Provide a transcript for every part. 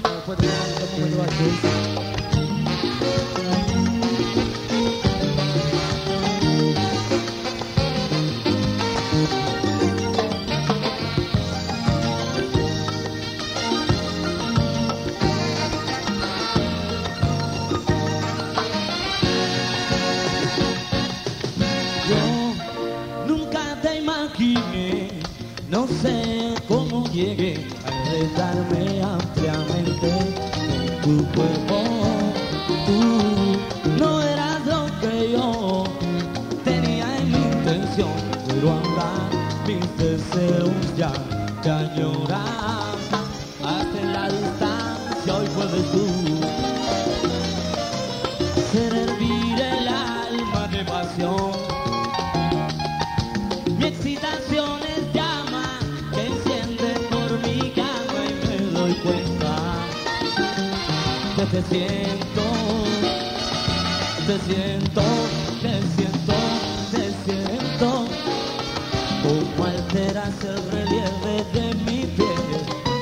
Después de tanto como lo haces. No sé cómo llegué a enredarme ampliamente en tu cuerpo. Tú no eras lo que yo tenía en mi intención, pero ahora mis deseos ya te añoran. Hasta en la distancia hoy puedes tú hacer hervir el alma de pasión. Mi excitación es llama que enciende por mi cama y me doy cuenta que te siento, te siento, te siento, te siento. Como alteras el relieve de mi piel.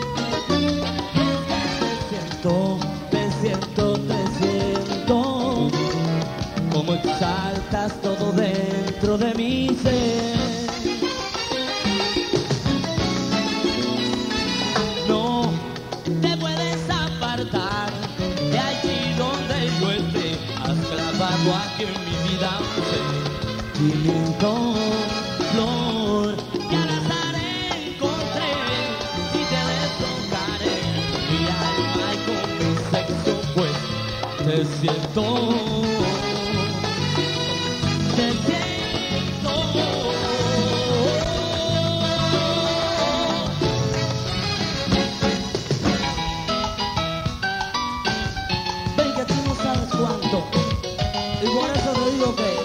Te siento, te siento, te siento. Como exaltas todo dentro de mi ser. De allí donde yo esté, has clavado aquí en mi vida un sentimiento, flor, que al azar encontré y te deslumbraré mi alma y con mi sexo pues te siento, te siento. Cuánto, y por eso te digo que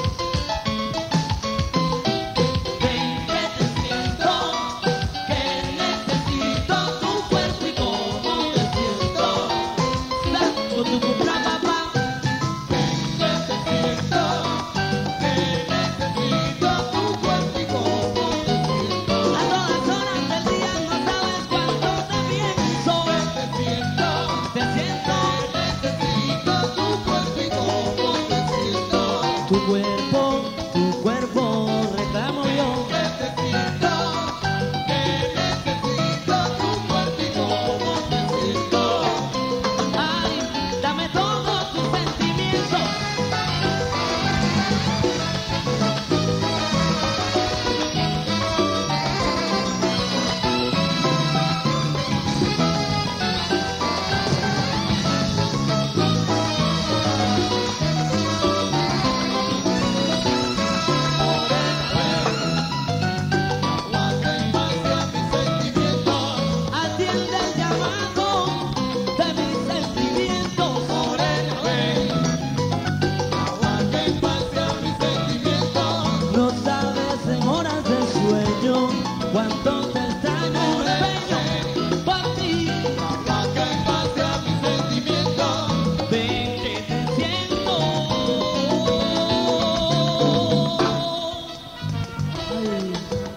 te siento, que necesito tu cuerpo y cómo te siento, con tu cumpla papá, que te siento, que necesito tu cuerpo y cómo te siento, a todas horas del día no sabes cuánto te pienso, te siento, te siento. Tu cuerpo, reclamo yo. Que te siento, que necesito tu cuerpo y cómo te siento. Ay, dame todos tus sentimientos. Cuánto te extraño, empeño por ti. Agua que pase a mis sentimientos. Ven que te siento. Ay.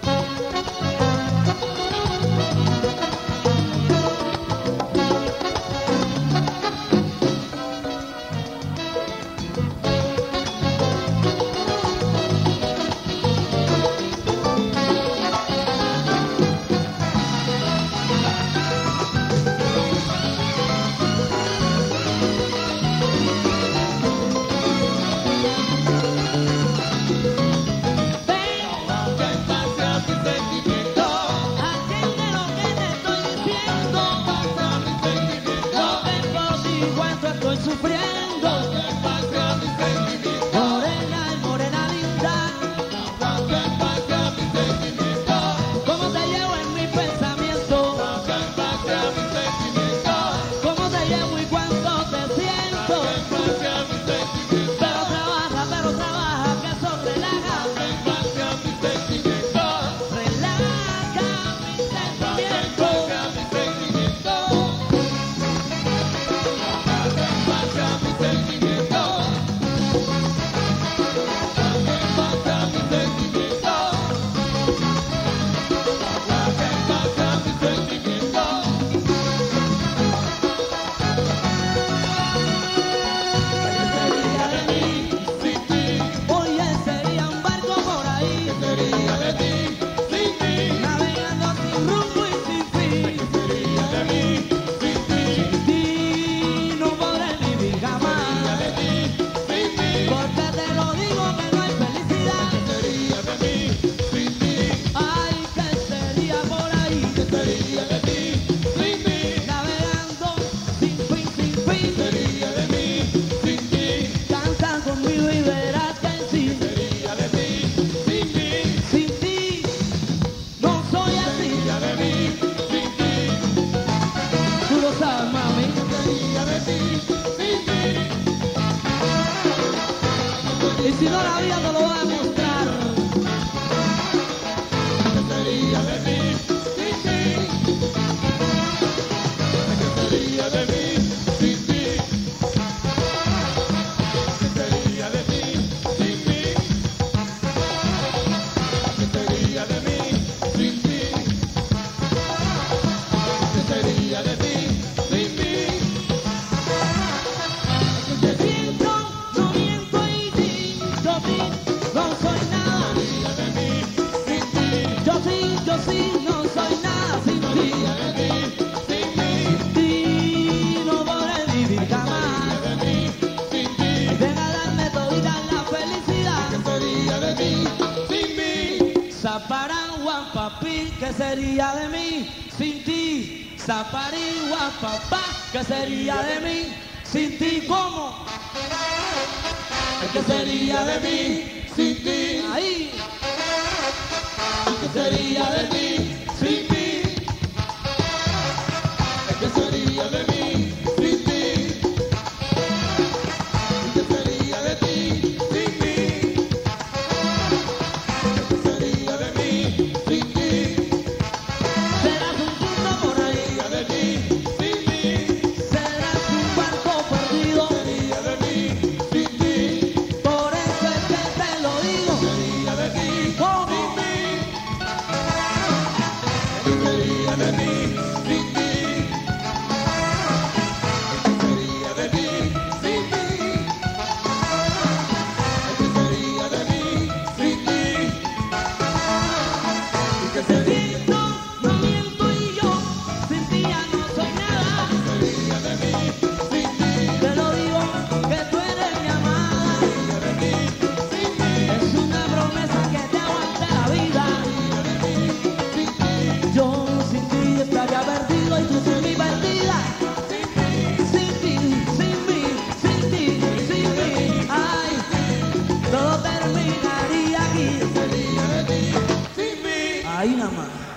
Estoy sufriendo, morena, morena linda, cómo te llevo en mi pensamiento, cómo te llevo y cuánto te siento, pero trabaja, que eso relaja, relaja mis sentimientos. sabes, mami. ¿Qué sería de ti sin mí? Y si no, la vida te lo va a demostrar. ¿Qué sería de mí sin ti? ¿Qué sería de mí sin ti? ¿Qué sería de ti sin mí? ¿Qué sería de mí sin ti? ¿Qué sería de ti sin mí? Te siento, no miento y yo sí, no soy nada. ¿Qué sería de mí sin ti? Yo sí, no soy nada sin ti. ¿Qué sería de mí sin mí? Sin ti no podré vivir jamás. ¿Qué sería de mí sin ti? Ven a darme todita la felicidad. ¿Qué sería de mí sin mí? Zaparangua, papi, ¿qué sería de mí sin ti? Zaparangua, papá, ¿qué sería de mí sin ti? ¿Cómo? ¿Qué sería de mí sin ti? Ahí. ¿Qué sería de ti sin mí? ¿Qué sería de mí sin ti? ¿Qué sería de ti sin mí? ¿Qué sería de mí sin ti? Serás un punto por ahí. ¿Qué sería de ti sin mí? Serás un barco perdido. ¿Qué sería de mí sin ti? Por eso es que te lo digo. ¿Qué sería de ti ¿Cómo? sin mí? ¿Qué sería de mí sin ti? ¿Qué sería de mí sin mí? ¿Qué sería de mí sin ti? ¿Qué Te sería siento, no miento y yo sin ti ya no soy nada. de mí sin ti? Te lo digo que tú eres mi amada. ¿Qué sería de mí sin ti? Es una promesa que te aguante la vida. Yo sin ti estaría perdido y tú sin mi partida. Sin ti, sin mí, sin ti, sin mí. Ay, todo terminaría aquí. ¿Qué sería de ti sin mí? Ahí nada más.